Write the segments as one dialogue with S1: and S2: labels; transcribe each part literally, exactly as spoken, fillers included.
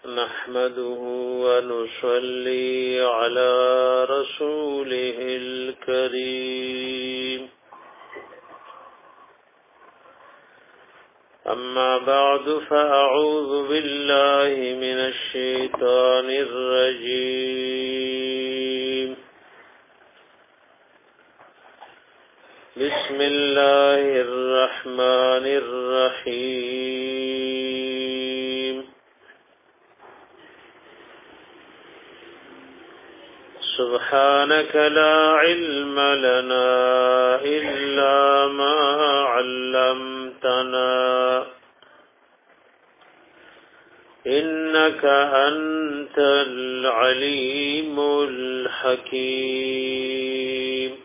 S1: نحمده ونصلي على رسوله الكريم أما بعد فأعوذ بالله من الشيطان الرجيم بسم الله الرحمن الرحيم سبحانك لا علم لنا إلا ما علمتنا إنك أنت العليم الحكيم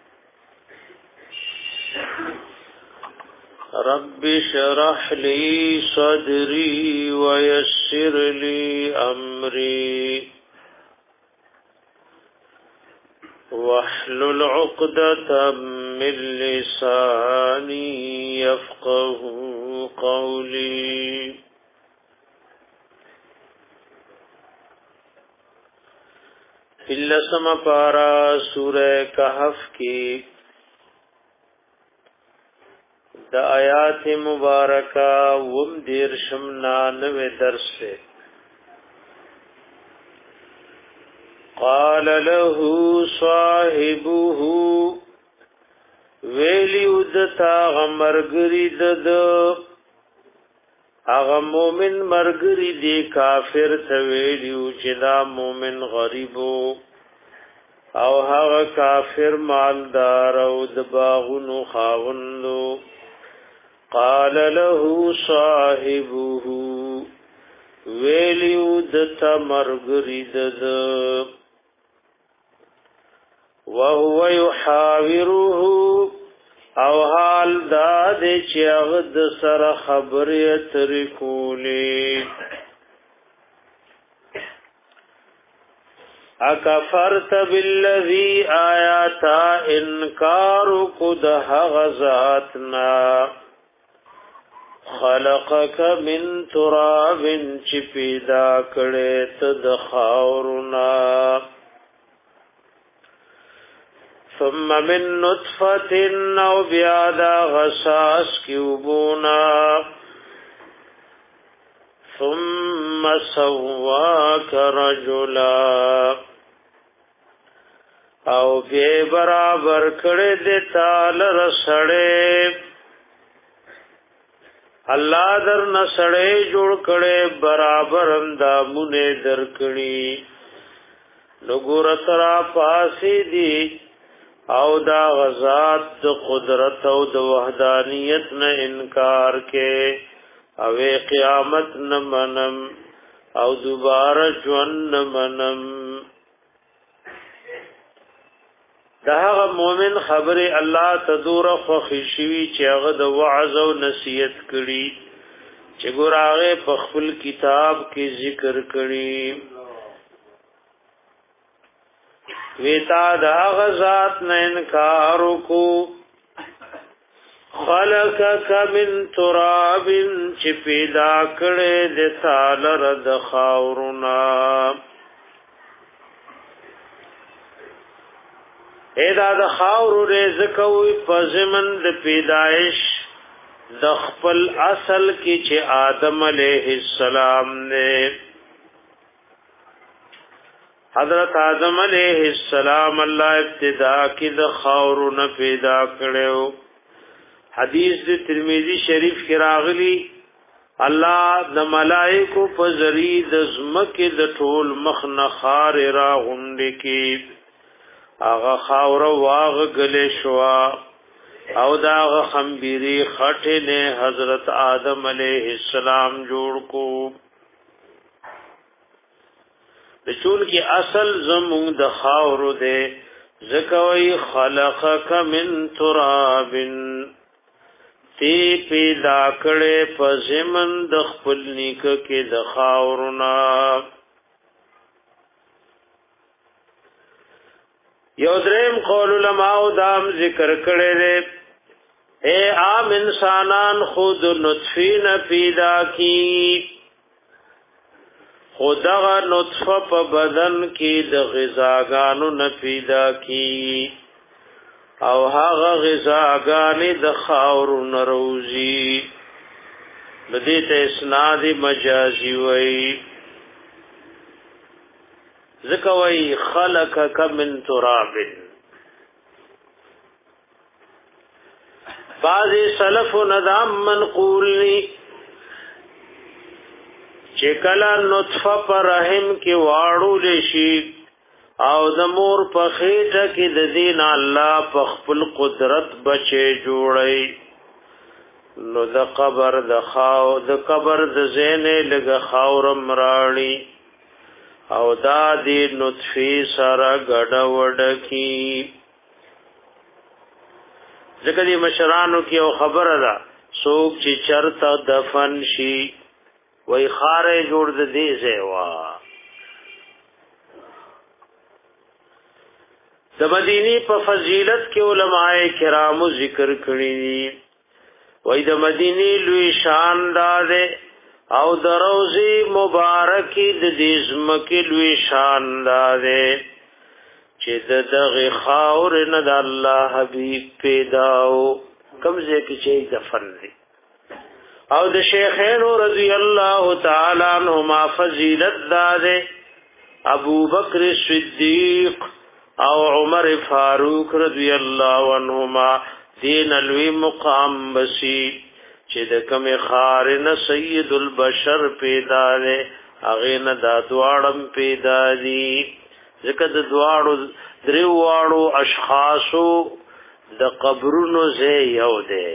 S1: رب اشرح لي صدري ويسر لي أمري واحلل عقدة من لساني يفقه قولي فلسم پارا سورہ کہف کی دا آیات مبارکہ وم دیر شمنا نوے درس سے قال له صاحبه ویلی ودتا غمرگری دد اغا مومن مرگری دی کافر تویلیو چدا مومن غریبو او هغه کافر مالدار او دباغنو خاوندو قال له صاحبه ویلیو دتا مرگری دد وهو يحاوره او حال داد چې غد سره خبرې ترې کولې اکفرت بالذي آیاتا انکار قد غزاتنا خلقك من تراب چې پیدا کړې تد خاورنا ثم من نطفة او بیادا غساس کیوبونا ثم سواك رجلا او بے برابر کړه دې تعالی رسړې الله در نسړې جوړ کړه برابر اندامونه درکړي نګور ترا پاسې دي او دا غزات د قدرت او د وحدانیت نه انکار کې او قیامت نه منم او دوباره ژوند نه منم دا هغه مؤمن خبره الله تدور خو خشوي چې هغه د وعظ او نصیحت کړي چې ګور هغه په خپل کتاب کې ذکر کړي ویتا دا غزات نه انکار کو خلقک من تراب چې پیدا کړي د تعالی رد خاورنا اېدا د خاور رزق وي پزمن د پیدائش د خپل اصل کې چې آدم علیه السلام نه حضرت آدم علیہ السلام اللہ ابتدا کی د خاور نه پیدا کړو حدیث د ترمذی شریف کې راغلی الله د ملائکو په ذریعہ د زمکه د ټول مخ نه خار را غونډ کی هغه خاور واغ غلې شوا او دا خمبيري خټه نه حضرت آدم علیہ السلام جوړ کو د چون کی اصل زمون د خاور دے زکوی خلقک من تراب تی پیدا کړي په زمن د خپل نیک کې د خاورنا یو دریم قول علماء دام ذکر کړي دے اے عام انسانان خود نطفین پیدا کی خدغه نطفه په بدن کې د غذاګانو نه پیدا کی او هغه غذاګانې د خاورو نه روزي لدې ته اسناد مجازي وای ذکر وای خلقک من تراب بعض سلف ندام منقول لی چکلا نطفه پر رحم کی واړو لشي او د مور په خېټه کې د دین الله په خپل قدرت بچي جوړي نو د قبر د خاو د قبر د زینې لګ خاورم راړي او دا دی نطفه سره ګډ وډ کی ځکه دې مشرانو کې او خبره ده څوک چې چرته دفن شي وای خارې جوړ د دې زیوا د مدینی په فضیلت کې علماء کرامو ذکر کړی دي وای د مدینی لوی شان ده او د روزي مبارکي د دې زمکه لوی شان ده چې دغه خاور نه د الله حبيب پیداو کمزه کې چې دفن دي او د شیخین رضی الله تعالی عنهما فضیلت ده ابو بکر صدیق او عمر فاروق رضی الله عنهما دین الوی مقام بسی چې د کوم خارن سید البشر پیدا ده هغه نه د دواړم پیدا دي ځکه د دواړو دریواړو اشخاصو د قبرونو زه یو ده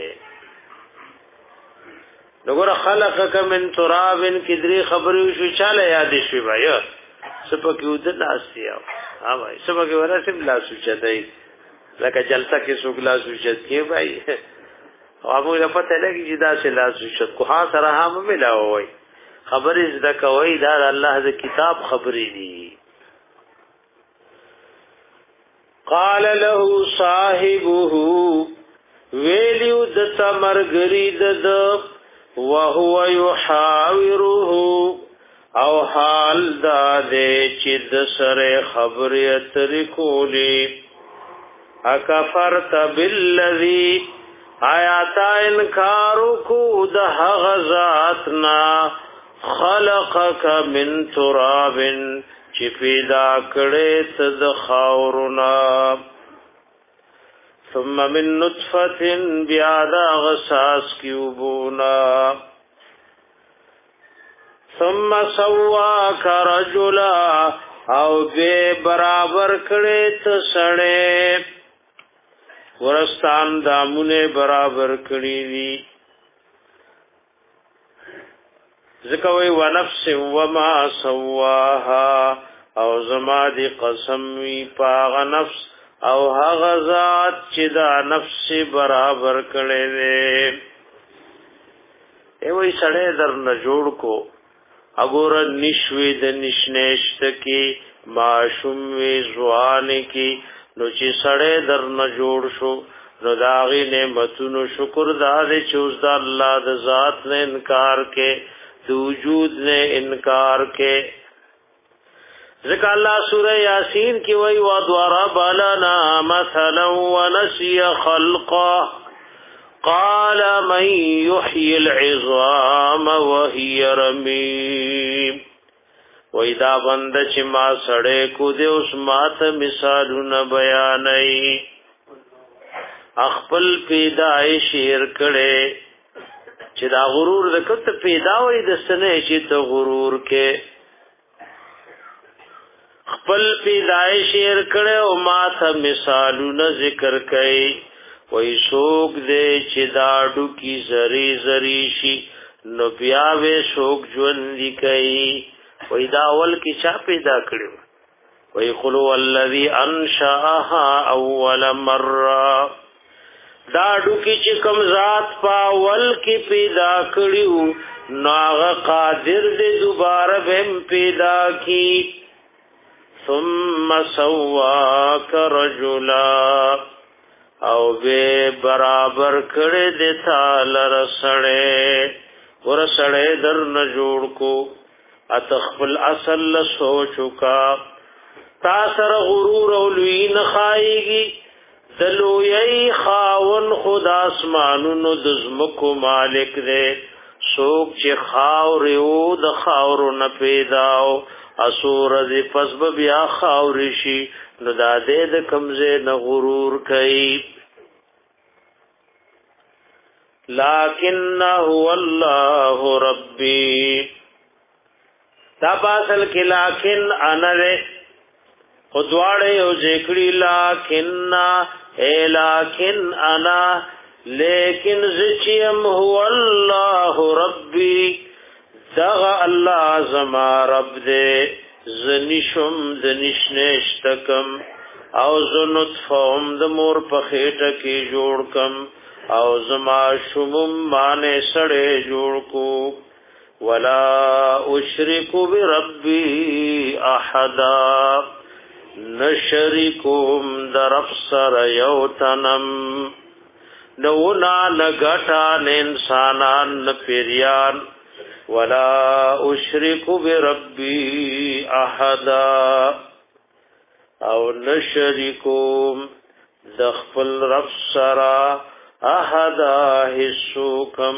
S1: نګور خلقک من تراب کی دری خبرو شو چاله یاد شي بای سپکه ود لاسیا ها بای سپکه ورسم لاسو چدای لکه جلسه کې سو لاسو چد کی بای او ابو له پته لګی چې دا سه لاسو چد کو ها سره هم ملاو وای خبرې زده کوي دا الله د کتاب خبرې دي قال له صاحبه ویلیو د تمرګری د وهو يحاوره او حال دا دې چې د سره خبرې اترې کولې اکفرت بالذي آیات انکار کو د هغه ذاتنا خلقک من تراب چې پیدا کړې ته د خاورنا ثم من نطفه بیادا غساس کیوبونا ثم سواک رجلا او به برابر کړې ته سړې ورستان دامونه برابر کړې دي ذکوی و نفس و ما سواها او زما دی قسم وی پاغ نفس او هغه ذات چې دا نفس برابر کړي وي ای وای سړی در نه جوړ کو اګور نشوي د نشنهشت کی معشوم وی ځوان کی نو چې سړی در نه جوړ شو نو داغي نعمتونو شکر دار چې اوس د الله د ذات نه انکار کې وجود نے انکار کے ذکر اللہ سورہ یاسین کی وی وَضَرَبَ لَنَا مَثَلًا وَنَسِيَ خَلْقَهُ قَالَ مَنْ يُحْيِي الْعِظَامَ وَهِيَ رَمِيمٌ وَإِذَا بند چې ما سړې کو دې اوس ماته مثالونه بیانای خپل پیدائش شیر کړي چې دا غرور د کته پیدا وي د سنې چې ته غرور کې خپل پیدایش شیر کړه او ما ته مثالونه ذکر کړي وای شوق دې چې دا ډو کی زری زری شي نو بیا وې شوق ژوند دی کوي وای دا اول کې چا پیدا کړو وای خلو الذی انشاها اول مره دا ډوکی چې کوم ذات پاول کې پیدا کړیو ناغه قادر دې دوباره هم پیدا کی ثم سواک رجلا او به برابر کړه دې تعالی رسړې ور سړې در نه جوړ کو اتخفل اصل سوچو کا تاثر غرور اولوی نخائیگی دلو یی خاون خدا اسمانونو دزمکو مالک دے سوک چی خاوریو د خاورو نپیداو اسور دی پسب بیا خاورشی نو دا دے د کمزے نغرور کئی لیکن هو اللہ ربی دا باسل کی لیکن انا دے خدواڑے او ذکری لیکن اے لیکن انا لیکن زچیم هو اللہ ربی دغ اللہ زما رب دے زنشم دنشنشتکم او زنطفهم دمور پخیٹا کی جوڑ کم او زما شمم مانے سڑے جوڑ کو ولا اشرک بربی احدا نشرکم در افسر یوتنم نونا نگٹا ننسانان نپیریان ولا اشرک بربی احدا او نشرکم دخفل رب سرا احدا حسوکم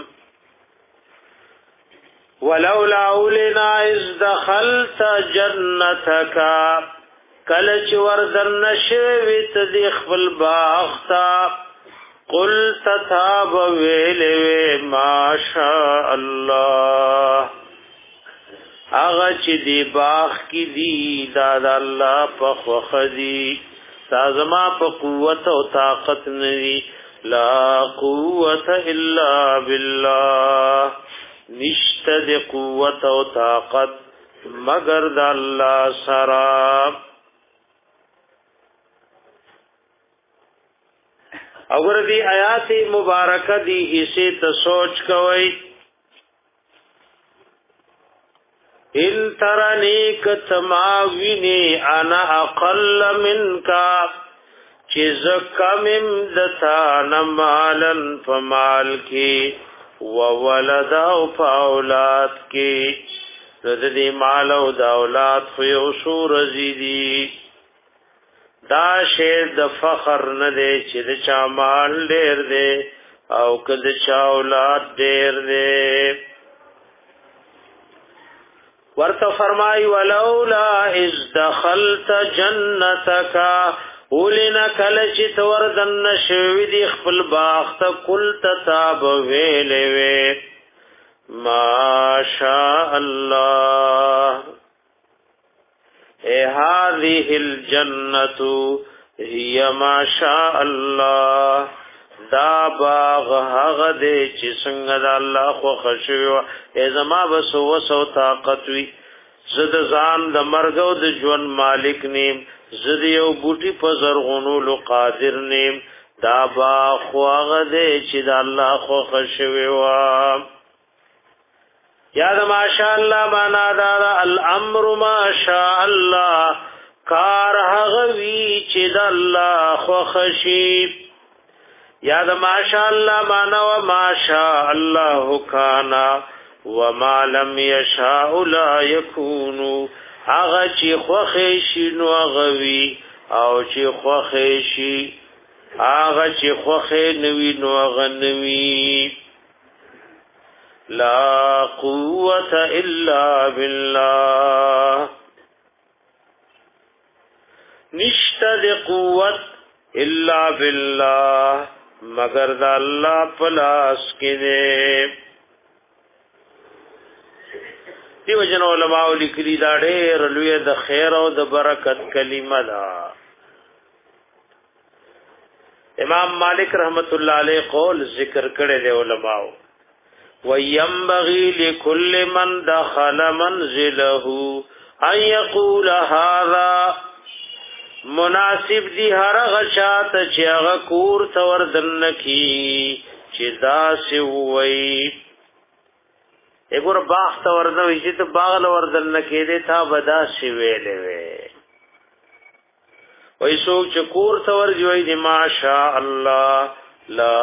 S1: ولولا اولنا از دخلت جنتک کلچ وردن نشویت دخفل باغتا قلت تاب ویلوی ما شاء اللہ اغا چی دی باغ کی دی داد اللہ پخوخ دی تازما پا قوت و طاقت ندی لا قوت الا باللہ نشت دی قوت و طاقت مگر دا اللہ سراب اور دی آیات مبارکہ دی اسے تسوچ کوئی ان ترنی کتماوینی انا اقل منکا چیز کمم دتا نمالن فمال کی وولد او فاولاد کی ردی مال او دولاد خیوشو رزیدی دا شیر د فخر نه دی چې د چا مال ډیر دی او که د چا اولاد ډیر دی ورته فرمای ولولا اذ دخلت جنتک ولنا کل چې تور دن شوی دی خپل باغ ته قلت تاب ویلې وی ما شاء الله اے هذه الجنت هي ما شاء الله دا باغ هغه دې چې څنګه د الله خو خشوع ای زما بس وسو طاقت وی زد ځان د مرګ او د ژوند مالک نیم زد یو بوټي په زرغونو قادر نیم دا باغ خو هغه دې چې د الله خو خشوع یاد ماشاء الله بانا دا الامر ماشاء الله کار هغوی چې د الله خو خشی یاد ماشاء الله بانا و ماشاء الله کانا وما لم يشاء لا يكون هغه چې خو خشی نو هغوی او چې خو خشی هغه چې خو خنوی نو غنوی لا قوة الا بالله نشتد قوت الا بالله مگر دا اللہ پلاس کے دے دیو جن علماء لکلی دا ډېر لوی د خیر او د برکت کلمه دا امام مالک رحمت الله علیه قول ذکر کړي دی علماء وَيَنْبَغِي لِكُلِّ مَنْ دَخَلَ مَنْزِلَهُ أَنْ يَقُولَ هَذَا مناسب دی هر غشات چې هغه کور تور دن کی چې دا سی وای وګور باغ تور نو چې ته باغ لور دن کې دې تا بدا سی ویلې وې وای سو چې کور تور جوړې دی ماشاء الله لا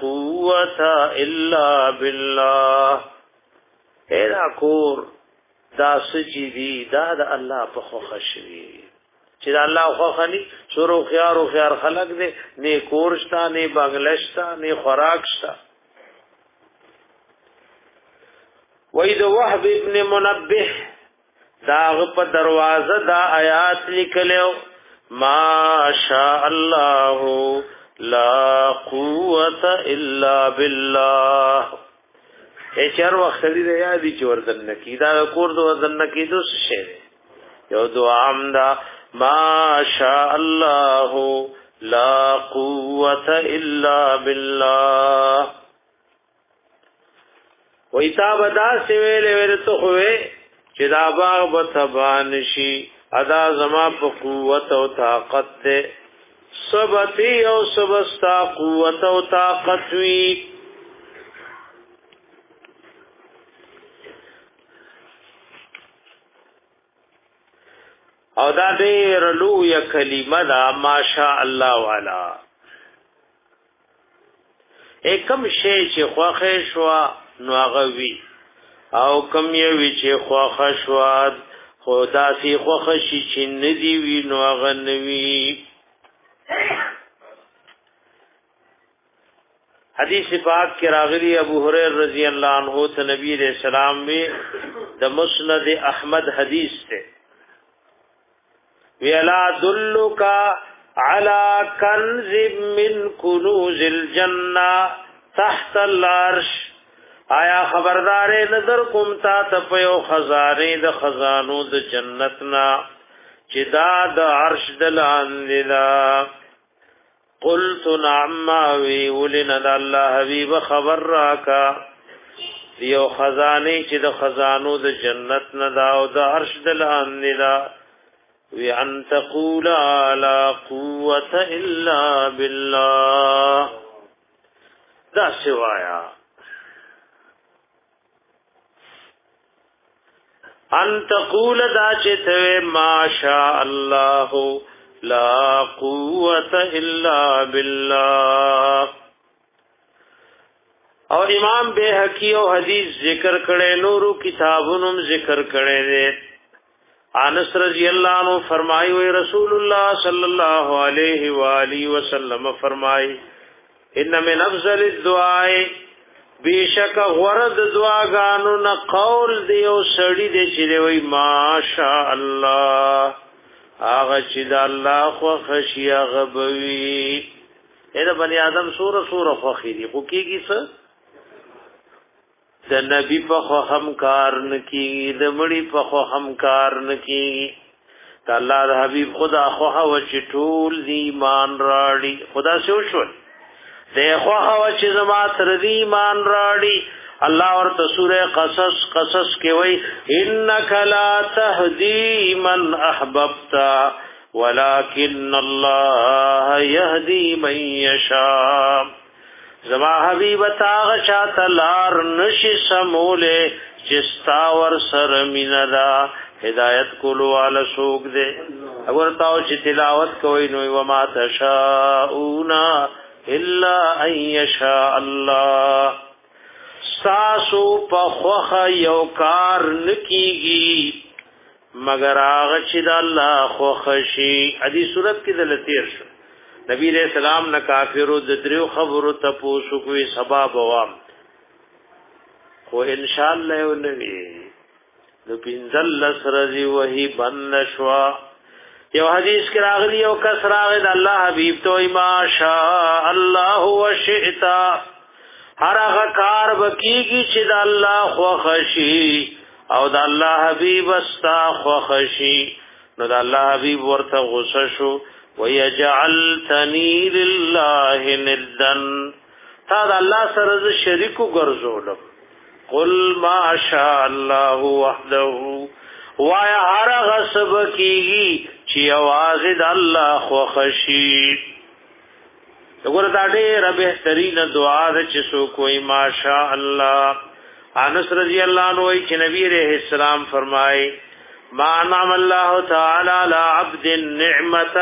S1: قوت الا بالله اے دا کور دا سچې دي دا د الله په خوښه شوي چې د الله خوښه ني شروع خيار او خيار خلق دي نه کورشتا نه بنگلشتا نه خوراکشتا وید وهب ابن منبه داغ په دروازه دا آیات لیکلو ما شاء الله لا قوت الا بالله اے چر وخت دې یادې چې وردن نکی دا کور د وردن نکی دوس شه یو دعا امدا ما شاء الله لا قوت الا بالله ویتاب دا سویلې ورته خوې چې دا باغ به تبان شي ادا زما په قوت او طاقت ته سبتی او سبستا قوت او طاقت وی او دا ډېر لوی کلمه دا ماشاء الله والا اکم شی چې خوخه شو نو هغه وی او کم یې وی چې خوخه شو خدا سي خوخه شي چې ندی وی نو هغه نوی حدیث پاک کې راغلی ابو هريره رضی الله عنه ته نبی رسول الله میں د مسند احمد حدیث ته ویلا دلک علی کنز من کنوز الجنه تحت العرش آیا خبردار نظر کوم تا ته په خزانه د خزانو د جنتنا چې دا د عرش د لاندې دا قلت نعم وی ولنا الله حبیب خبر راکا دیو خزانه چې د خزانو د جنت نه دا او د عرش د لاندې دا وی ان تقول لا قوت الا بالله دا سوایا ان تقول دا چته ما شاء الله لا قوت الا بالله او امام بیہقی او حدیث ذکر کړي نورو کتابونو ذکر کړي دي انس رضی اللہ عنہ فرمائی ہوئے رسول اللہ صلی اللہ علیہ وآلہ وسلم فرمائی ان من افضل الدعاء بیشک غرد دعاګانو نه قول دی او سړی دی چې وی ماشاء الله هغه چې د الله خو خشیا غبوي اې بنی آدم سور سور خو خېری خو کېږي څه د نبی په خو هم کار نکی د مړي په خو هم کار نکی د الله د حبيب خدا خو هو چې ټول ایمان راړي خدا سو شو د خو هو چې زما تر ایمان راړي الله ورته سوره قصص قصص کې وای انک لا تهدی من احببت ولکن الله يهدي من يشاء زما حبیب تاغ چاته لار نشي سموله چستا ور سر میندا هدایت کولو ال سوق دے اگر تاو چې تلاوت کوي نو و ما تشاؤون الا ان يشاء الله ساسو په خوخه یو کار نکیږي مگر هغه چې د الله خوخه شي ادي صورت کې دلته شو نبی علیہ السلام نه کافرو د دریو خبرو ته پوښو کوي سبب وام خو ان شاء الله یو نبی نو پینځل لسرزي وਹੀ بند شوا یو حدیث کې راغلی یو کس راغی د الله حبیب تو ما شاء الله وشئت هر هغه کار وکیږي چې د الله خو خشي او د الله حبیب استا خو خشي نو د الله حبیب ورته غوسه شو وَيَجْعَلْتَنِي لِلَّهِ نِدًّا تا دا الله سره شریکو ګرځولم قل ما شاء الله وحده وایا هر غصب کیږي چې आवाज د الله خو خشي وګوره دا ډېر بهترین دعا ده چې سو کوئی ما شاء الله انس رضی الله عنه چې نبی رحم السلام فرمای ما انعم الله تعالی على عبد نعمتا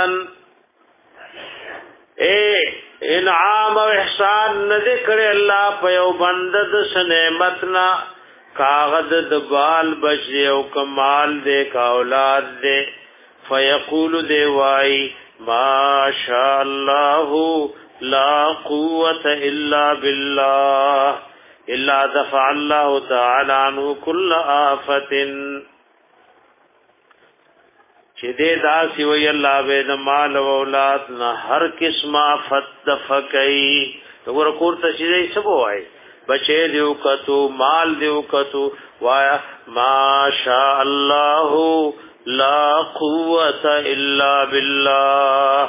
S1: اے انعام او احسان نه ذکر الله په یو بند د نعمتنا کاغذ د بال بچ دی او کمال دی کا اولاد دی فیقول دی وای ما شاء الله لا قوت الا بالله الا دفع الله تعالی عنه كل آفت چې دې داسې وی الله به د مال او اولاد نه هر قسم آفت دفقای وګوره کور ته چې څه وای بچے دیو کتو مال دیو کتو وایا ما شاء الله لا قوت الا بالله.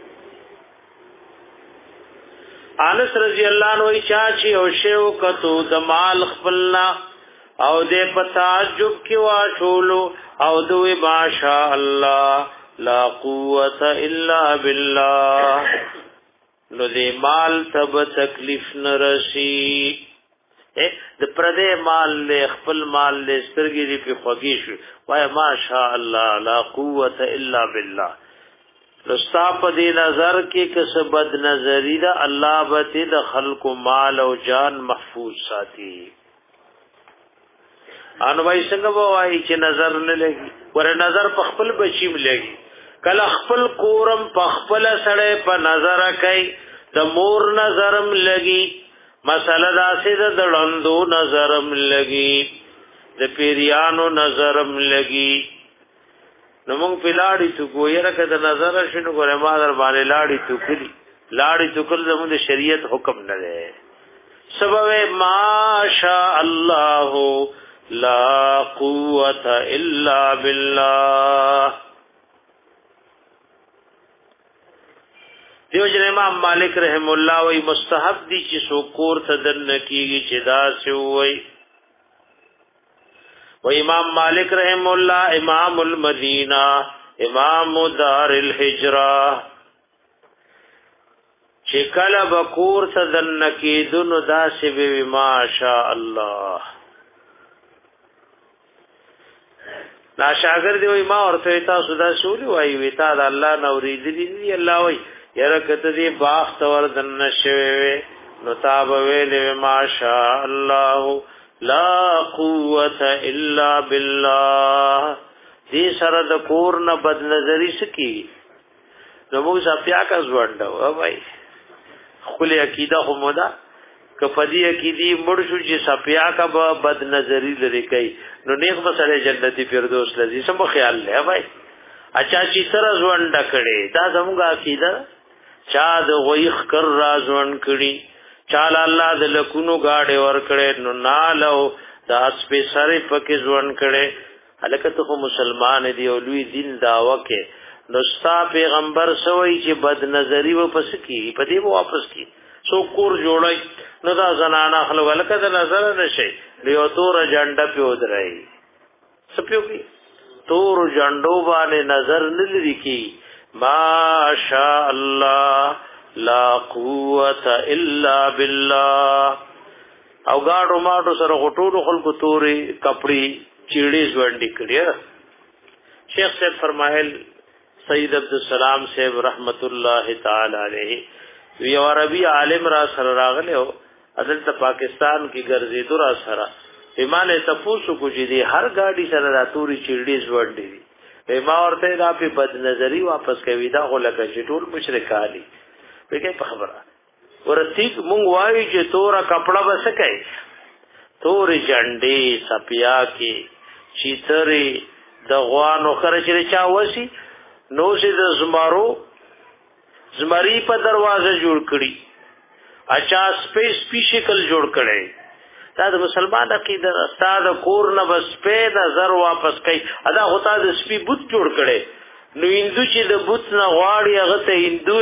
S1: انس رضی الله عنه چاچی او شیو کتو د مال خپلنا او دې په تعجب کې واټولو او دوی ما شاء الله لا قوت الا بالله نو دې مال تب تکلیف نرسی د پردې مال له خپل مال له سترګې دی په خوږی شو وای ما شاء الله لا قوت الا بالله. لستا په دې نظر کې کس بد نظری دا الله به د خلق مال او جان محفوظ ساتي. ان وای څنګه وای چې نظر نه لګي ور نظر په خپل بچیم لګي کله خپل کورم په خپل سړی په نظر کوي د مور نظرم لګي مسله داسې د لندو نظرم لګي د پیریانو نظرم لګي نو موږ په لاړی تو ګویره کده نظر شنو ګره ما در باندې لاړی تو کلی لاړی تو کل زموږ شریعت حکم نه ده سبب ما شاء الله لا قوت الا بالله. دیو جن امام مالک رحم الله وی مستحب دی چې سو کور ته دن کیږي چې دا سی وی و امام مالک رحم الله امام المدینہ امام دار الهجرہ چې کله بکور ته دن کیدونو دا سی وی ما شاء الله. لا شاګرد وی ما ورته تاسو دا سولي وای وی تا د الله نورې دی الله وی یره کته دی باغ تور دن شوی نو تاب ویل ما شاء الله لا قوت الا بالله. دې سره د کور نه بد نظری سکی نو موږ صفیا کا ځوړنده وای خپل عقیده خو مودا کفدی عقیدی مړ شو چې صفیا کا بد نظری لري کوي نو نیک مسله جنتی فردوس لذي سم خیال لې وای اچھا چې سره ځوړنده کړي دا زموږ عقیده چا د غویخ کر رازون کړي چال الله د لکونو گاډه ور کړي نو نالو د اسپې سره پکې ځوان کړي الکه ته مسلمان دی او لوی دین داوا کې نو ستا پیغمبر سوئی چې بد نظری و پس کی په دې واپس کی سو کور جوړای نو دا زنانا خلک الکه د نظر نشي لیو تور جنډه پیو درای سپیو کی تور جنډو باندې نظر نه لري کی ما شاء الله لا قوت الا بالله. او گاډو ماټو سره غټولو خلکو توري کپڑی چیړې ځوړندې کړی. شیخ صاحب فرمایل سید عبدالسلام صاحب رحمت الله تعالی علیه وی عربی عالم را سره راغله او عدالت پاکستان کی ګرځېدو را سره ایمانه تفوسو کو چې دی هر گاډي سره را توري چیړې ځوړندې ما ورته دا په بد نظری واپس کوي دا غلکه چې ټول مشرکانی وکي په خبره ورته مونږ وایو چې تورا کپڑا بس کوي تور جنډي سپیا کې چیتري د غوانو خرچې چا وسی نو سي د زمارو زمری په دروازه جوړ کړي اچھا سپیس پی شکل جوړ کړي دا د مسلمان عقیده استاد کور نه بس په نظر واپس کوي ادا هوتا د سپی بوت جوړ کړي نو هندو چې د بوت نه غواړي هغه ته هندو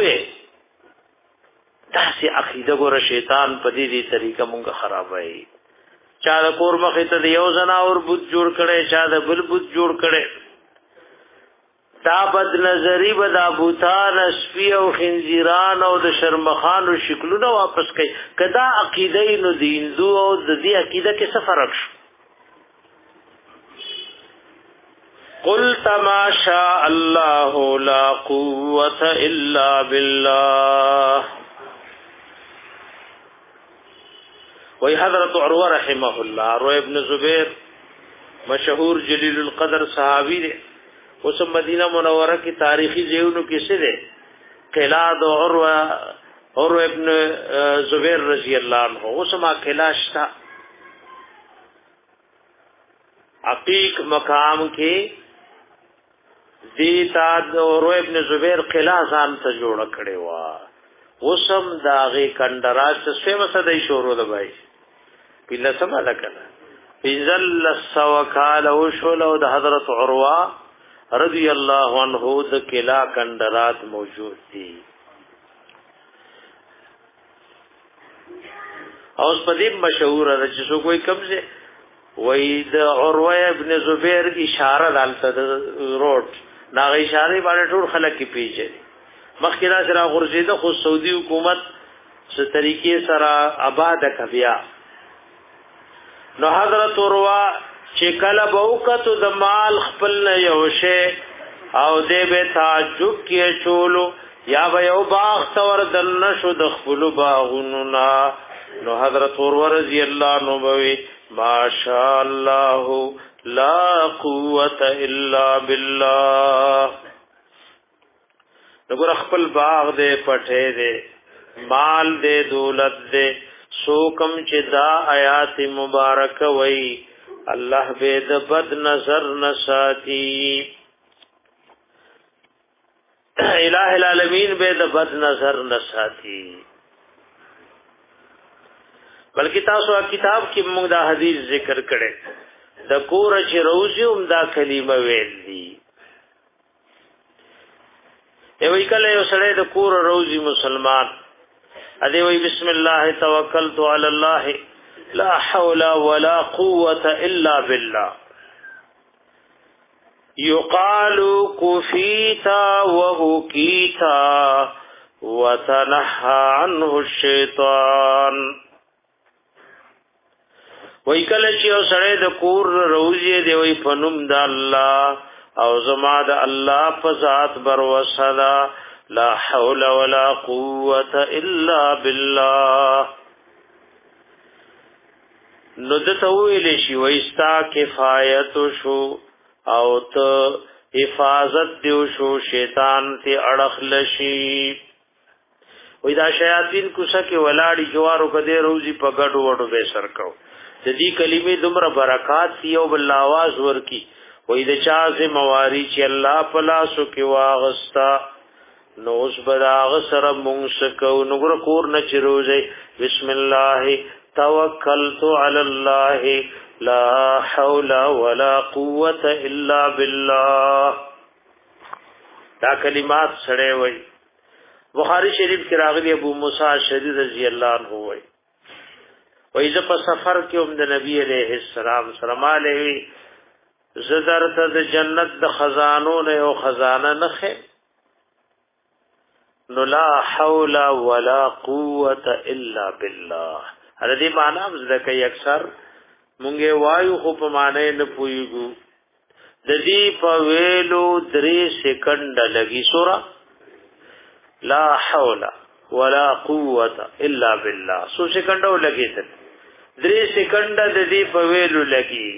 S1: دا سي عقیده ګور شیطان په دې دې طریقه مونږه خرابوي چا د کور مخې ته یو زنا اور بوت جوړ کړي چا د بل بوت جوړ کړي دا بد نظری بدا بوتان سپی او خنزیران او د شرمخان او شکلونه واپس کوي کدا عقیده نو د هندو او د دې عقیده کې څه فرق شو. قل ما شاء الله لا قوة الا بالله وی حضرت عروہ رحمہ اللہ، عروہ ابن زبیر مشہور جلیل القدر صحابی دے، اس مدینہ منورہ کی تاریخی ځایونو کې څه دے؟ قلعہ د عروہ عروہ ابن زبیر رضی اللہ عنہ، اس ما قلعہ شتا عقیق مقام کې دیتا د عروہ ابن زبیر قلعہ ځان ته جوړ کړي وا، وسم داغه کندرات څه وسدای شورو د بای پیله سما لکنه فیزل السوکال او شولو د حضرت عروہ رضی اللہ عنہ د قلعہ کندرات موجود دي. او اس پدیم مشہور ہے چې سو کوئی کم سے وای د عروہ ابن زبیر اشاره دالته روډ نا اشاره باندې ټول خلک کی پیژني مخکرا سره غرزیده خو سعودي حکومت څه طریقې سره آباد کبیا. نو حضرت عروہ چې کله بوکتو د مال خپل یوشه او دې به تعجب کې چولو یا به یو باغ تور دن شو د خپل باغونو نا. نو حضرت عروہ رضی اللہ عنہ بوي ماشاء الله لا قوت الا بالله. نګور خپل باغ دې پټه دې مال دې دولت دې سوکم چې دا آیات مبارک وای الله به د بد نظر نساتی، الہ العالمین به د بد نظر نساتی. بلکې تاسو کتاب کې موږ دا حدیث ذکر کړي د کور چې روزي هم دا کلمه ویل دي. ای وی کله یو سره د کور روزي مسلمان ا دې وی بسم الله توکلت علی الله لا حول ولا قوة الا بالله يقال كفيتا وهكيتا وتنحى عنه الشيطان. وای کله چې سره د کور روزي دی وای پنوم د الله او زما د الله په ذات بر وسلا لا حول ولا قوة الا بالله. نو دته ویل شي وایستا کفایت شو او ته حفاظت دیو شو شیطان ته اڑخ لشي. وای دا شیاطین کوڅه کې ولاړی جوارو کده روزي په ګډو وډو به سر کو د دې کلمې دومره برکات یو بل आवाज ورکی. وای د چا زمواري چې الله پلاسو کې واغستا نو اوس بداغ سره مونږ سکو نګور کور نه چروځي بسم الله توکلت علی الله لا حول ولا قوة الا بالله. دا کلمات سره وای بخاری شریف کې راغلی ابو موسی شری رضی الله عنه وای وای ز په سفر کې هم د نبی علیہ السلام سره مالوی زدر ته د جنت د خزانو نه او خزانه نخه نو لا حول ولا قوة الا بالله. هر دې معنا زده اکثر مونږه وایو خو په معنی نه پويګو د دې په ویلو درې سکند لګي سورہ لا حول ولا قوة الا بالله سو سکندو لګي تل درې سکند د دې په ویلو لګي.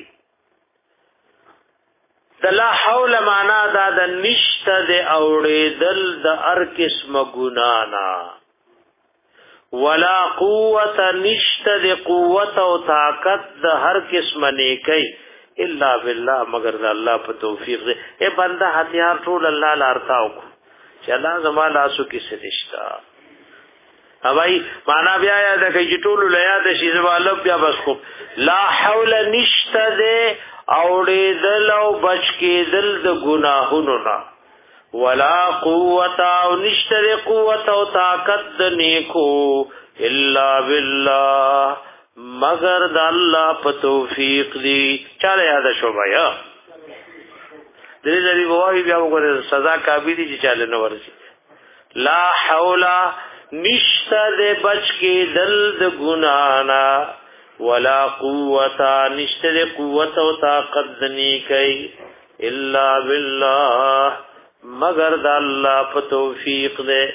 S1: د لا حول معنا دا د نشته د اوړېدل د هر قسم ګنانا ولا قوت نشته د قوت او طاقت د هر قسم نیکی الا بالله مگر د الله په توفیق دی. اے بنده هتیار ټول الله لارتاو کو چې الله زما لاسو کې سدشتا اوای معنا بیا یاد کړئ ټول له یاد شي زوالب بیا بس کو لا حول نشته د اوړېدل او بچ کېدل د ګناهونو نه ولا قوت او نشته قوت او طاقت د نیکو الا بالله مگر د الله په توفیق دی. چاله یاد شو بیا دې دې وایي بیا وګوره سزا کابی دي چې چاله نه ورسي. لا حول نشته بچ کېدل د ګنانا ولا قوت نشته قوت او طاقت دنی کوي الا بالله مگر د الله په توفیق دے.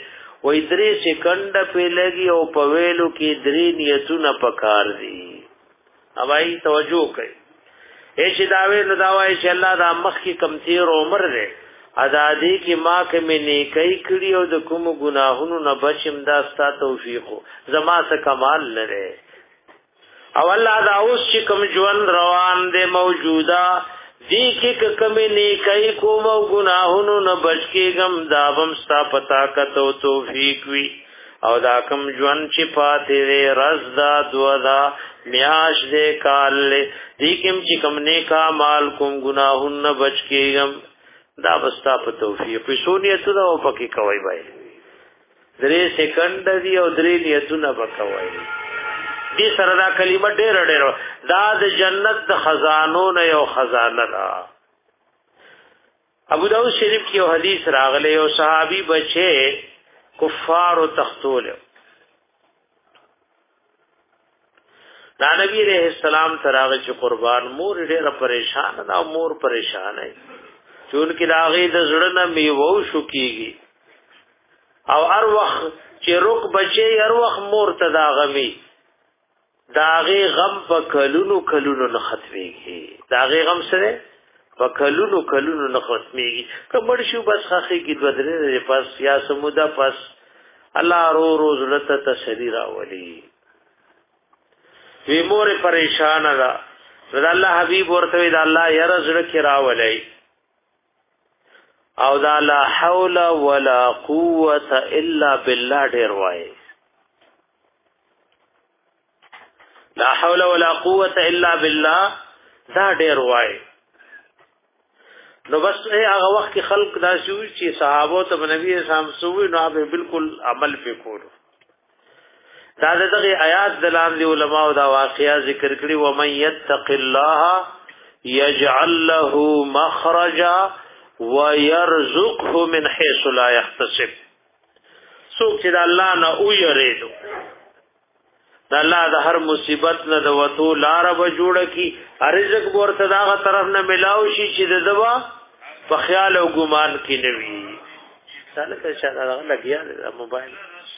S1: وې درې سکند په لګي او په ویلو کې درې نیتونه پکار دي اوای توجه کوي هیڅ داوی نه داوای چې الله دا مخ کې کم تیر عمر دی ادا دې کې ما کې مې نیکي کړی او د کوم ګناهونو نه بچم دا ستا توفیق زما څخه کمال لره او الله دا اوس چې کوم ژوند روان دی موجوده دې کې کوم نیکي کوم ګناهونو نه بچ کېږم دا هم ستا پتا کته توفیق وي او دا کوم ژوند چې پاتې رز دا دودا میاش دې کال دې کوم چې کوم نیکا مال کوم ګناهونو نه بچ کېږم دا بستا په توفیق په سونیت دا او پکې کوي بھائی درې سکند دی او درې نیتونه وکوي دې سره دا کلمه ډېر ډېر دا د جنت د خزانو نه یو خزانه ده ابو داود شریف کې یو حدیث راغلی یو صحابي بچي کفار او تختول دا نبی علیہ السلام تراغه چې قربان مور ډېر پریشان ده مور پریشان ہے چون کې راغې د زړه نه میوه شو کیږي او هر وخت چې روک بچي هر وخت مور ته دا غمي داغه غم په کلونو کلونو نه ختميږي داغه غم سره په کلونو کلونو نه ختميږي کمر شو بس خاخي کې دوه درې پاس یا سمودا پاس الله رو روز لته تسری راولي وی مور پریشان را رضا الله حبيب ورته دا الله ير زړه کې راولي او دا لا حول ولا قوه الا بالله ډیر وای لا حول ولا قوه الا بالله دا ډیر وای نو بس هغه وخت کې خلق دا شو چې صحابه ته نبی اسلام سوې نو به بالکل عمل وکړو دا دغه آیات دلان دی علماء دا واقعیا ذکر کړي و من يتق الله يجعل له مخرجا ويرزقه من حيث لا يحتسب سوک چې الله نه او یریدو دا الله د هر مصیبت نه د وته لار به جوړ کی رزق ورته داغه طرف نه ملاو شي چې د دوا په خیال او ګمان کې نوي څنګه چې دا لګیا د موبایل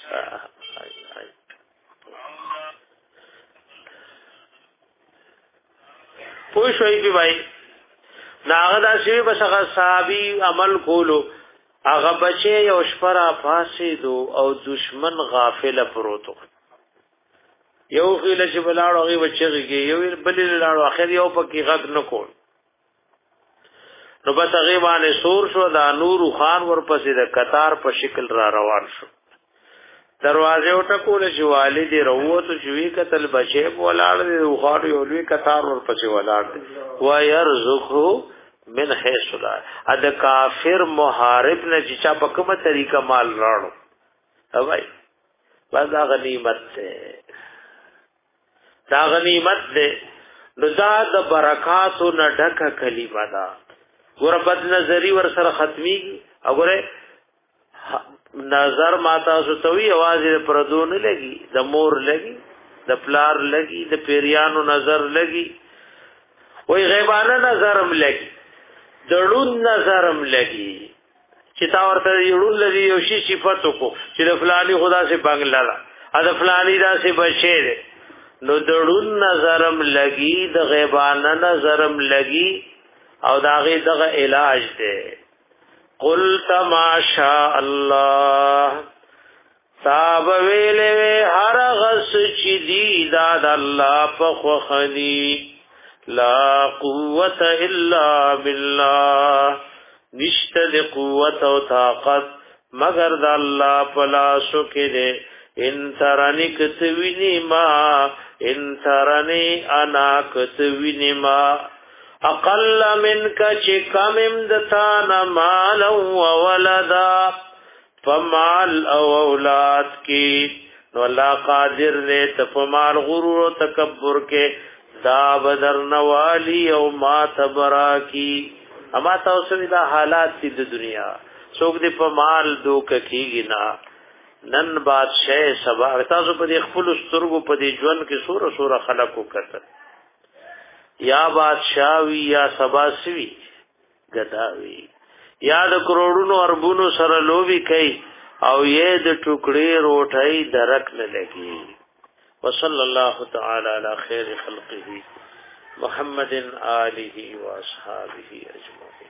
S1: پوه شوي بي بھائی ناغه دا شی بس هغه صحابي عمل کولو هغه بچي او شپرا فاسد او دشمن غافل پروتو یو خیل چې بلاړو هغه بچیږي یو بل لاړو اخر یو پکې غږ نکول نو بس هغه باندې سور شو دا نور خان ورپسې د قطار په شکل را روان شو دروازه وټکول چې والد وروته چې قتل بچي ولاړ دی خو یو لوی قطار ورپسې ولاړ دی و يرزقه من حيث لا اد کافر محارب نه چې په کومه طریقه مال راړو اوای بس دا غنیمت ده دا غنیمت ده نو دا د برکاتو نه ډکه کلمه ده ګور بد نظری ور سره ختميږي وګوره نظر ماتا ستوي आवाज پردو نه لګي د مور لګي د پلار لګي د پیریانو نظر لګي وای غیبانه نظرم لګي دړون نظرم لګي چې تا ورته یړون لګي یو شی صفاتو کو چې د فلاني خدا سے بنگلا ا د فلاني دا سے بچي نو دړون نظرم لګي د غیبانه نظرم لګي او داغه دغه علاج ده قل ما شاء الله صاحب ویلې هر غس چې دی دا د الله په خوخني لا قوت الا بالله نشته د قوت او طاقت مگر د الله په لاسو کې ده ان ترانی کتوینی ما ان ترانی انا کتوینی ما اقل منک چه کم امدتان مال و ولدا فمال او اولاد کی نو اللہ قادر نے تفمال غرور و تکبر کے دا بدر نوالی او ما تبرا کی اما تاوسوی دا حالات تی دا دنیا سوک دی پمال دوک کی گنا نن بادشاہ سبا تاسو په دې خپل سترګو په دې ژوند کې سوره سوره خلقو کتل یا بادشاہوی یا سباسوی گداوی یا د کروڑونو اربونو سره لوبي کوي او یہ د ټوکړي روټي درک نه لګي. وصلی الله تعالی علی خیر خلقه محمد آله و اصحابه اجمعین.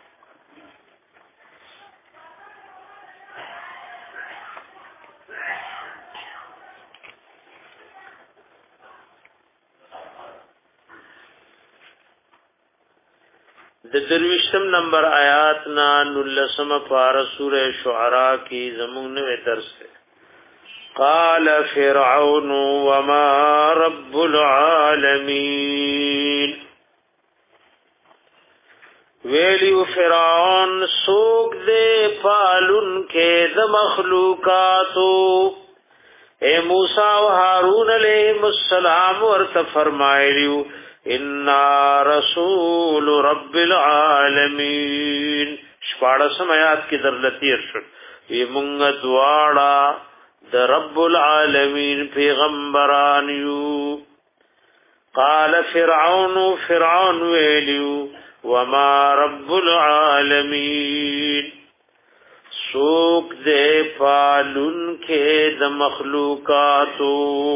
S1: د درویشتم نمبر آیات نا نلسم پارا سورہ شعراء کی زمون نوے درس ہے. قال فرعون وما رب العالمین. ویلیو فرعون سوک دے پالن کے د مخلوقاتو. اے موسیٰ و ہارون علیہ السلام ورت فرمائلیو انا رسول رب العالمین. شپاڑسم آیات کی در لطیر شد یہ منگ دوارا در رب العالمین پیغمبرانیو. قال فرعون فرعون ویلیو وما رب العالمین. سوک دے پالن کے د مخلوقاتو.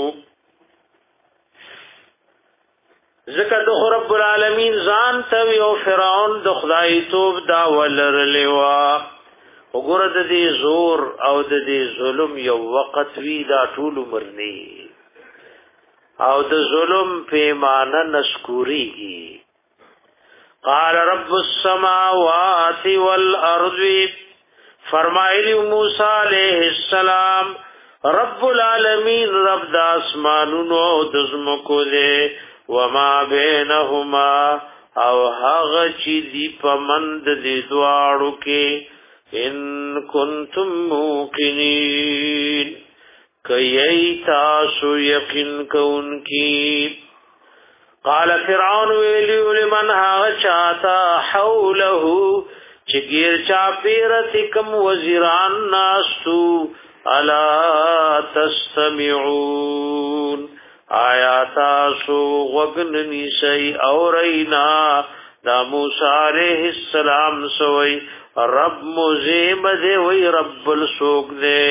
S1: ذکر دو رب العالمین ځان ته او فرعون د خدای توب دا ولرلوا. وګوره د دې زور او د دې ظلم یو وخت وی دا ټول مرنی او د ظلم پیمانه نشکوریږي. قال رب السماوات والارض. فرمایلی موسی علیہ السلام رب العالمین رب د اسمانونو او د زمکو دے وما بینهما او هغه چې دی پمند دي دواړو کې ان کنتم موقنین کای تاسو یقین کوونکی. قال فرعون ویلیو لمن هغه چاته حوله چې غیر چا پیرتکم وزیران ناسو الا تستمعون. آیاتا سو غگن نیسی اورینا دا موسیٰ علیہ السلام سوئی رب مزیم دے وی رب السوک دے.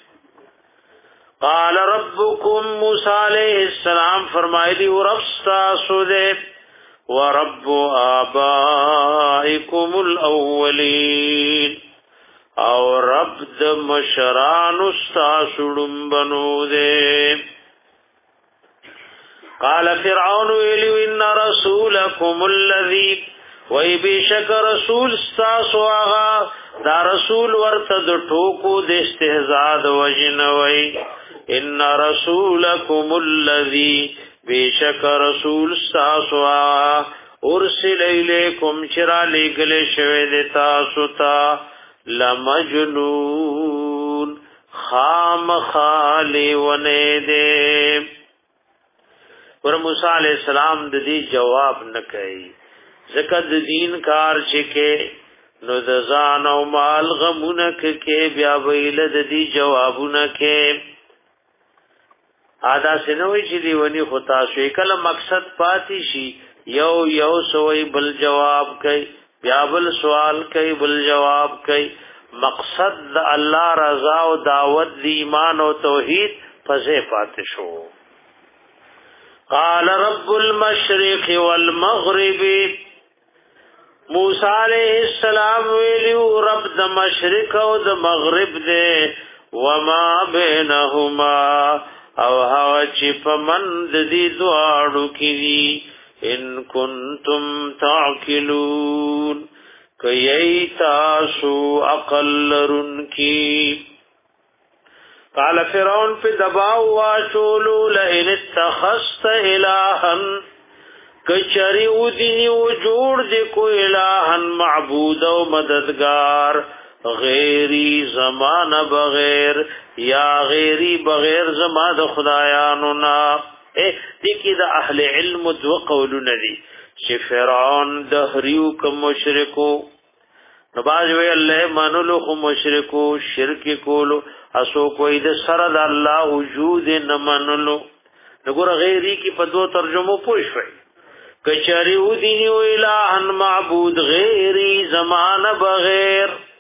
S1: قال ربکم موسیٰ علیہ السلام فرمائی دی رب ستاسو دے ورب آبائکم الاولین او رب د مشران ستاسو ڈنبنو دے. قال فرعون ویلو ان رسولکم الذی وی بیشک رسول ستاسو آغا دا رسول ورته د ټوکو د استهزاء د وجنوي. ان رسولکم الذی بیشک رسول ستاسو آغا ارسل الیکم چرا لګل شوی د تاسو ته لمجنون خام خالی ونه دے. ور موسی علیہ السلام د دې جواب نه کوي ځکه د دین کار چې کې نو د ځان او مال غمونه کې بیا ویل د دې جوابونه کې ادا سينوي چې دی ونی خطا شو کله مقصد پاتې شي یو یو سوې بل جواب کوي بیا بل سوال کوي بل جواب کوي. مقصد د الله رضا او دعوت دی ایمان او توحید پسې پاتې شو. قال رب المشرق والمغرب. موسی علیہ السلام ویلو رب د مشرق او د مغرب دے وما بینهما او هغه چې په مند دي دواړو کې دي ان کنتم تعقلون کای تاسو عقل لرونکي. قال فرعون في دباو واشولو لئن اتخذت الها کچری ودینی و جوړ دې کو الهن معبود او مددگار غیری زمان بغیر یا غیری بغیر زما د خدایانو نا. اے دکی دا اهل علم دو قولونه دي چې فرعون دهریو کوم مشرکو نباز وی الله منلو خو مشرکو شرک کولو اسو کوئی د سره د الله وجود نه منلو. نګور غیری کی په دو ترجمو پوښوي کچری و دینی و الہن معبود غیری زمان بغیر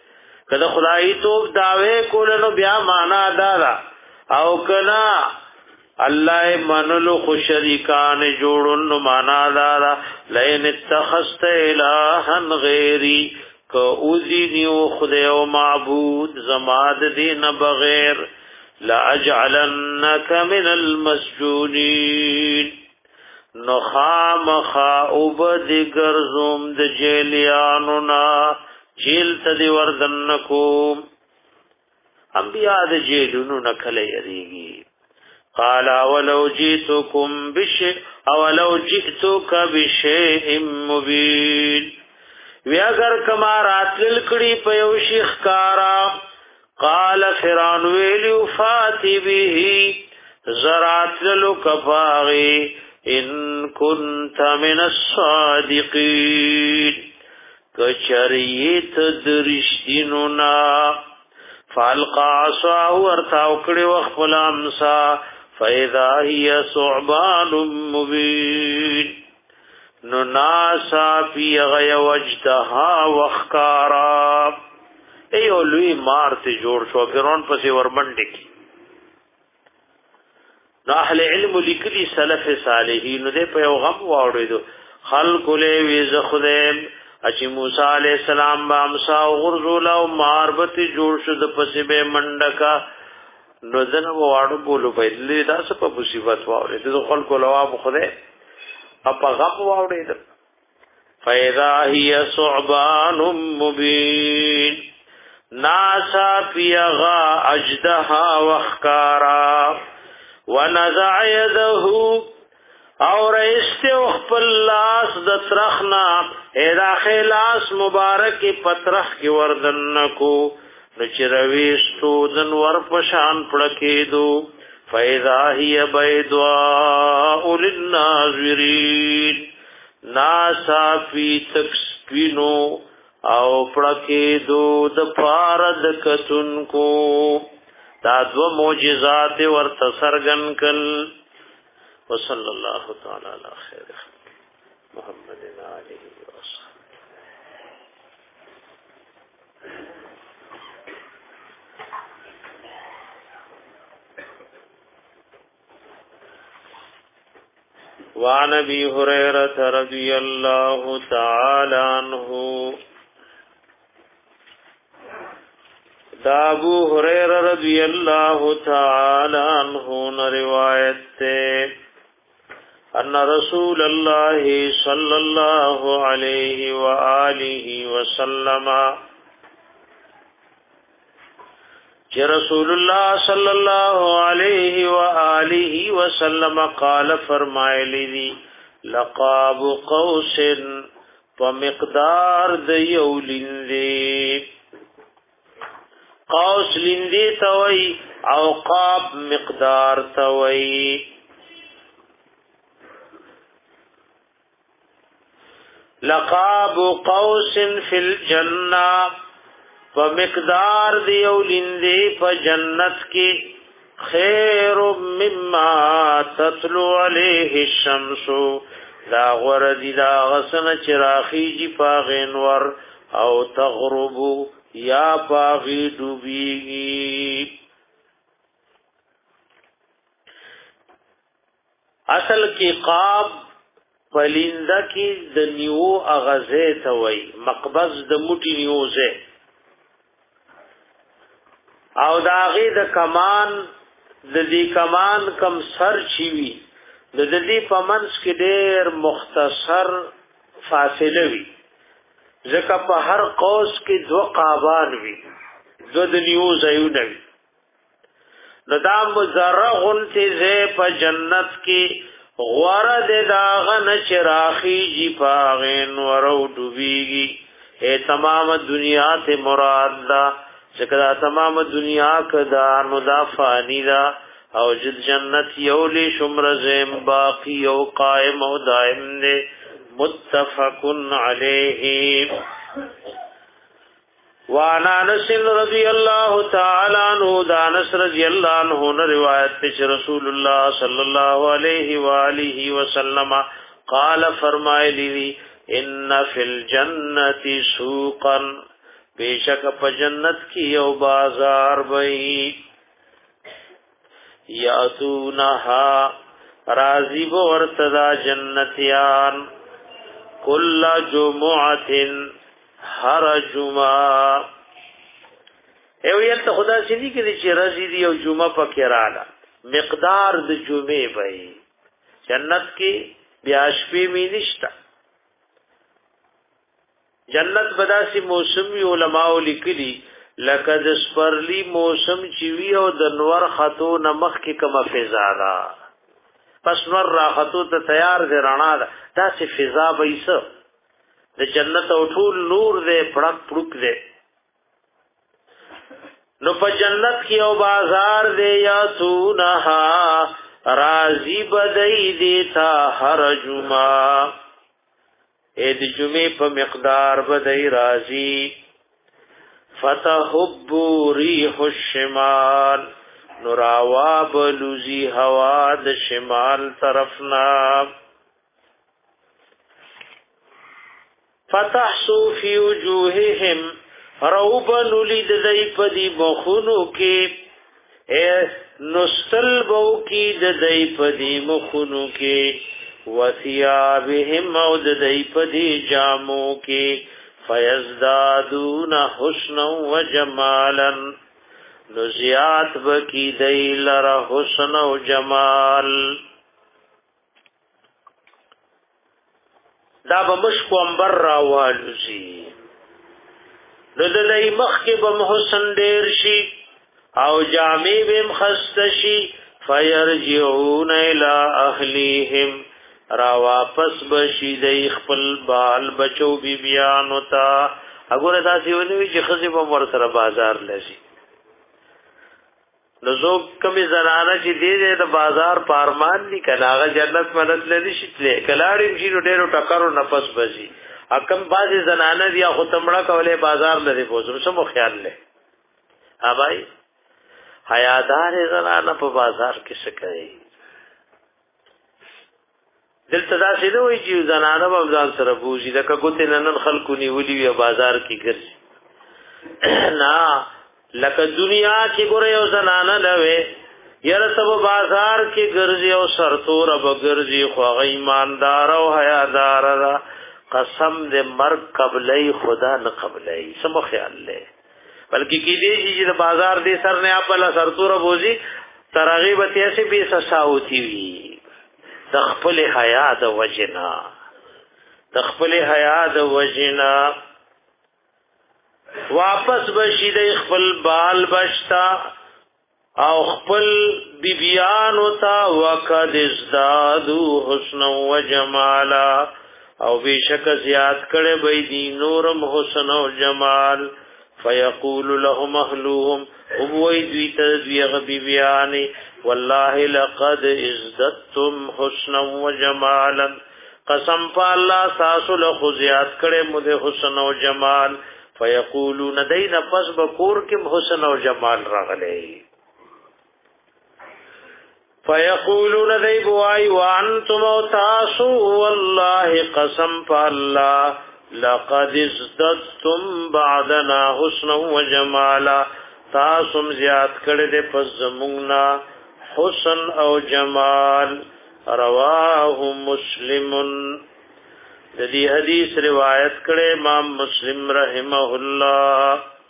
S1: کله خدای توب داوی کول نو بیا معنا دادا او کنا الله منلو خو شریکان جوړون نو معنا دادا لئن اتخذت الها غیری کو اوذینیو خدای او معبود زماد دین بغیر لا اجعلنک من المسجونین نخام خاوب دیگر زوم د جیلیانو نا جیل تدی وردنکو انبیاء د جیلونو نکل یریگی قال ولو جئتكم بشيء اولو جئتك بشيء مبين وی اگر کما راتل کړي په یو شیخ کارا قال فرعون ویلو فاتی به زراتل کفاغي ان كنت من الصادقين کچریت درشتینونا فالقا عصا ورتاو کړي وخپل امسا فاذا هي ثعبان مبين نو ناسا پی غی وجدها وخکارا ایو لوی مارت جوړ شو فرعون پسې ورمنډ کی نو اهل علم لیکلی سلف صالحین دې په یو غم واوړېدو خلق له ویز خدای اچ موسی علیہ السلام با امسا غرزول او ماربت جوړ شو د پسې به منډکا نو دنه واړو بولو په دې دا څه په مصیبت واوړې د خلق له وا خدای اپا غم واوڑید فیضا ہی صعبان مبین ناسا پیغا اجدہا وخکارا ونزع یدہو اور استوخ پلاس دترخنا ایدا خیلاس مبارک پترخ کی وردنکو نچرویستو دن ورپشان پڑکیدو فَإِذَا هِيَ بَيْضَاءُ لِلنَّاظِرِينَ ناسا فی تکسپینو او پڑکیدو د پارد کتنکو دا دو موجزات ورتسرگن کل وصلی اللہ تعالی علی خیر محمد علیہ وسلم. وعن ابي هريره رضي الله تعالى عنه دا ابو هريره رضي الله تعالى عنه روایت ان رسول الله صلى الله عليه واله وسلم کہ رسول اللہ صلی اللہ علیہ وآلہ وسلم قال فرمائے لی لقاب قوس پمقدار دیو لندی قوس لندی توئی او قاب مقدار توئی لقاب قوس فی الجنہ فمقدار دیو لندی پا جنت کی خیر مما تطلو علیہ الشمس دا غردی دا غسن چراخی جی پاغینور او تغربو یا پاغی ڈوبیگی. اصل کی قاب پلندہ کی دنیو اغزے توئی مقبض دموٹی نیوزے او داغی د کمان د دې کمان کم سر چیوی د دې پمنس کې ډېر مختصر فاصله وی ځکه په هر قوس کې دو قابان وی دو د نیو زایونه وی نو دا مزرع غنتی زی په جنت کې غوره د داغه نچراخی جی پاغین ورو ډوبیږي اے تمام دنیا ته مراد دا چکدا تمام دنیا کدا نو دا فانی دا او جد جنت یولی شمرزم باقی او قائم او دائم دے متفقن علیہ. وانا انس رضی اللہ تعالی عنہ دانس رضی اللہ عنہ روایت پیچ رسول اللہ صلی اللہ علیہ وآلہ وسلم قال فرمائے لی ان فی الجنت سوقا بیشک په جنت کې یو بازار وي یاتونها راضی بو ورتدا جنتیان کل جمعت هر جمعه ایو یت خدا سیدی کې چې راضی دی یو جمعه پکې رااله مقدار د جمعه وي جنت کې بیا شپې می نشتا جنت بداسي موسم علماء لیکلي لکه د سپرلی موسم چې وی او د نور خطو نمخ کې کما فضا را پس نور را خطو ته تیار دی رڼا ده داسې فضا وایسه د جنت او ټول نور دې پړک پړک دې نو په جنت کې او بازار دې یا سونها راضی بدای دیتا هر جمعه اې د جمعې په مقدار بدای راضی فتحب ريح الشمال نراوا بلوزی هوا د شمال طرفنا فتحسو فی وجوههم روبن لید دای پدی مخونو کې اے نستل بو کی د دای پدی مخونو کې وثيابهم او د دای پدی جامو کې فیزدادون حسنا وجمالا نزیات بکی دی لرا حسن و جمال دا بمشکو انبر راوالو سی نو دلی مخی بمحسن دیر شی او جامی بم خست شی فیرجعون الى اهلیهم را واپس بشی دی خپل بال بچو بی بیانو تا اگر تاسی ونوی چی خزی بم ورسر بازار لشی نزوک کمی زنانا چی دی دی دا بازار پارمان دی کناغا جنت منت لدی شتلی کلاریم شی نو دیرو ٹکرو نفس بزی اکم بازی زنانا دیا خود تمڑا کولی بازار لدی پوزر سمو خیال لے آبائی حیادار زنانا پا بازار کس کئی دلته داسې نه وایي چې زنانه به ځان سره بوزي لکه ګوتې نن خلکو نیولي وي بازار کې ګرځي نه لکه دنیا کې ګوره یو زنانه نه وي یاره سبا بازار کې ګرځي او سرتور به ګرځي خو هغه ایماندار او حیادار را قسم دې مرګ قبلې خدا نه قبلې سمو خیال لې بلکې کې دې چې بازار دې سر نه خپل سرتور بوزي ترغیب ته سي به سساوتی وي تخپل حیا د وجنا تخپل حیا د وجنا واپس بشي د خپل بال بشتا او خپل بیبیان وتا وقد ازدادو حسن و جمالا او بشک زیات کړه به دي نورم حسن او جمال فیقول لهم اهلهم وبوي دوی ته دوی غبیبیان والله لقد ازددتم حسنا وجمالا قسم بالله تاسو له خزيات کړه مده حسن او جمال فیقولون دین پس بکور کې حسن او جمال راغلي فیقولون دی بوای وانتم تاسو والله قسم بالله لقد ازددتم بعدنا حسنا وجمالا تاسو زیات کړه دې پس زمونږه حسن او جمال رواه مسلم دې حدیث روایت کړه امام مسلم رحمه الله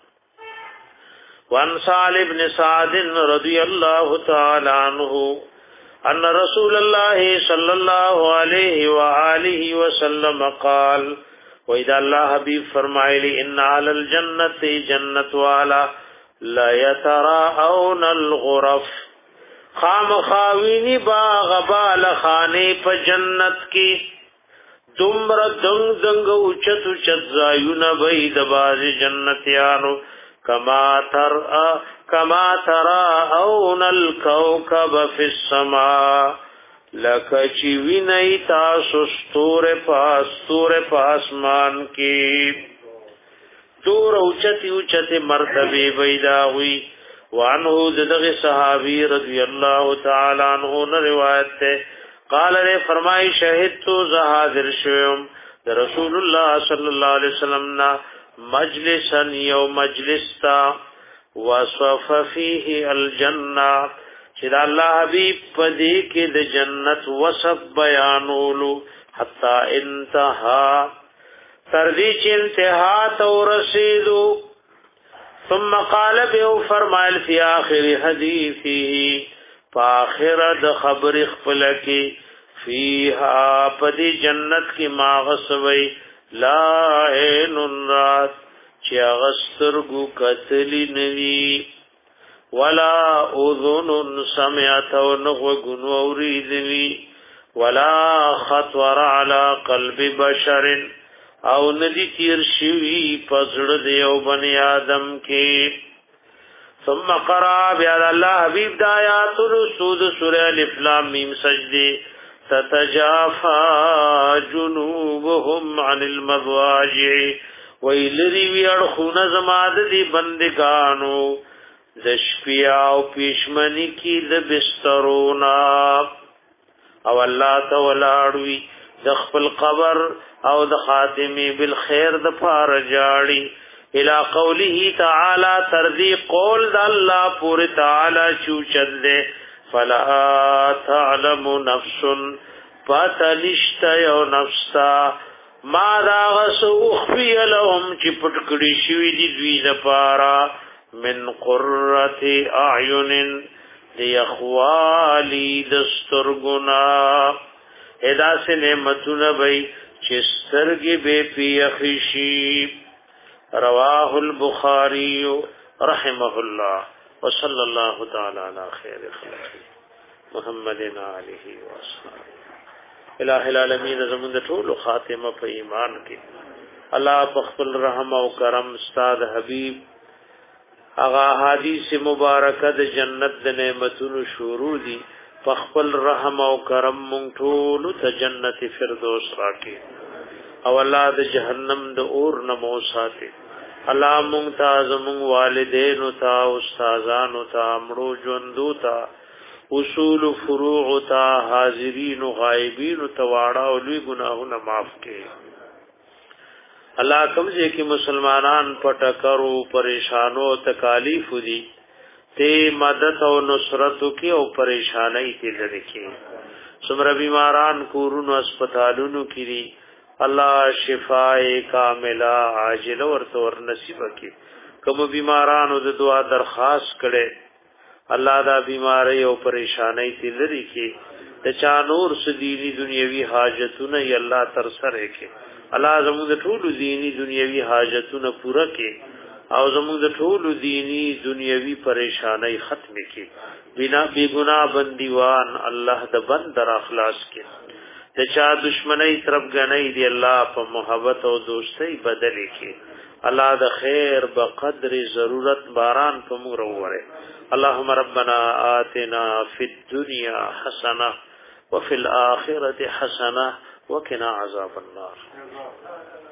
S1: وان سالم بن سعد رضی الله تعالی عنہ ان رسول الله صلی الله علیه و آله وسلم قال واذا الله حبیب فرمایلی ان علی الجنت جنت والا لا يتراءون الغرف خام خاوینی باغ بال خانی په جنت کې دمر دنگ دنگ اوچت اوچت زایون بید باز جنتیانو کما ترآ کما تراءون الكوكب في السماء لکچی وینئی تاسو ستور پاس ستور پاسمان کی دور اوچتی اوچتی مرتبه بیداوی وعنه دغ صحابی رضی اللہ تعالی عنہ روایت تے قال نے فرمائی شہد تو حاضر شوم رسول اللہ صلی اللہ علیہ وسلم نا مجلسا یو مجلس تا وصف فيه الجنه چې الله حبيب پدې کې د جنت وصف بیانولو حتا انتها تر دې چې انتها ته ورسېدو ثم قال به فرمایل فی آخر حدیثه فاخر د خبر خپل کې فیها پدې جنت کې ما غسوي لا عین رات چې غسترګو کتلی نوی ولا اذن سمعت ونغوغن اوریدوی ولا خطر على قلب بشر او ندی تیر شوی پزړه دیو بنی آدم کې ثم قرأ بیا الله حبیب د آیات رسول سورہ الف لام میم سجده تتجافى جنوبهم عن المضاجع ویلری ویړ خون زماد دی بندگانو د شپیا او پښمنی کی د بسترونا او الله تعالی اړوي د خپل قبر او د خاتمی بالخير د فار جاړي الى قوله تعالی ترذی قول د الله پور تعالی چوچد دے فلا تعلم نفس پاتنشت یو نفسا ما دا غسو اخفی لهم چی پتکڑی شوی دی دوی د پارا من قرۃ اعین دی اخوالی دسترگنا ادا سے نعمتون بی چی سترگی بے پیخشی رواه البخاری رحمه اللہ وصلی اللہ تعالی علی خیر خلق محمد علیہ وآلہ الہ العالمین زمون د ټول خاتمه په ایمان کې الله په خپل رحم او کرم استاد حبیب اغا حدیث مبارکه د جنت د نعمتونو شروع دي په خپل رحم او کرم مونږ ټول ته جنت فردوس راکړي او الله د جهنم د اور نه مو ساتي الله مونږ ته زمون والدین او تا استادان او تا امړو ژوندو تا اصول فروع تا حاضرین و غائبین و تواڑا و لوی گناہونا معاف کے اللہ کمزے کی مسلمانان پٹکرو پریشانو تکالیف دی تے مدد و نصرتو کی او پریشانی تی لرکی سمر بیماران کورون و اسپتالونو کی دی اللہ شفاء کاملہ عاجل ورطور نصیب کی کم بیمارانو د دعا درخواست کرے الله دا بیماری او پریشانی تی لري کې د چا نور سديني دنیوي حاجتونه ی الله تر سره کې الله زموږ د ټولو دینی دنیوي حاجتونه پوره کې او زموږ د ټولو دینی دنیوي پریشانی ختم کې بنا بی ګناه بندیوان الله د بند در اخلاص کې د چا دشمنی طرف غنۍ دی الله په محبت او دوستۍ بدل کې الله د خیر بقدر ضرورت باران په موږ وروره اللهم ربنا آتنا في الدنيا حسنة وفي الآخرة حسنة وقنا عذاب النار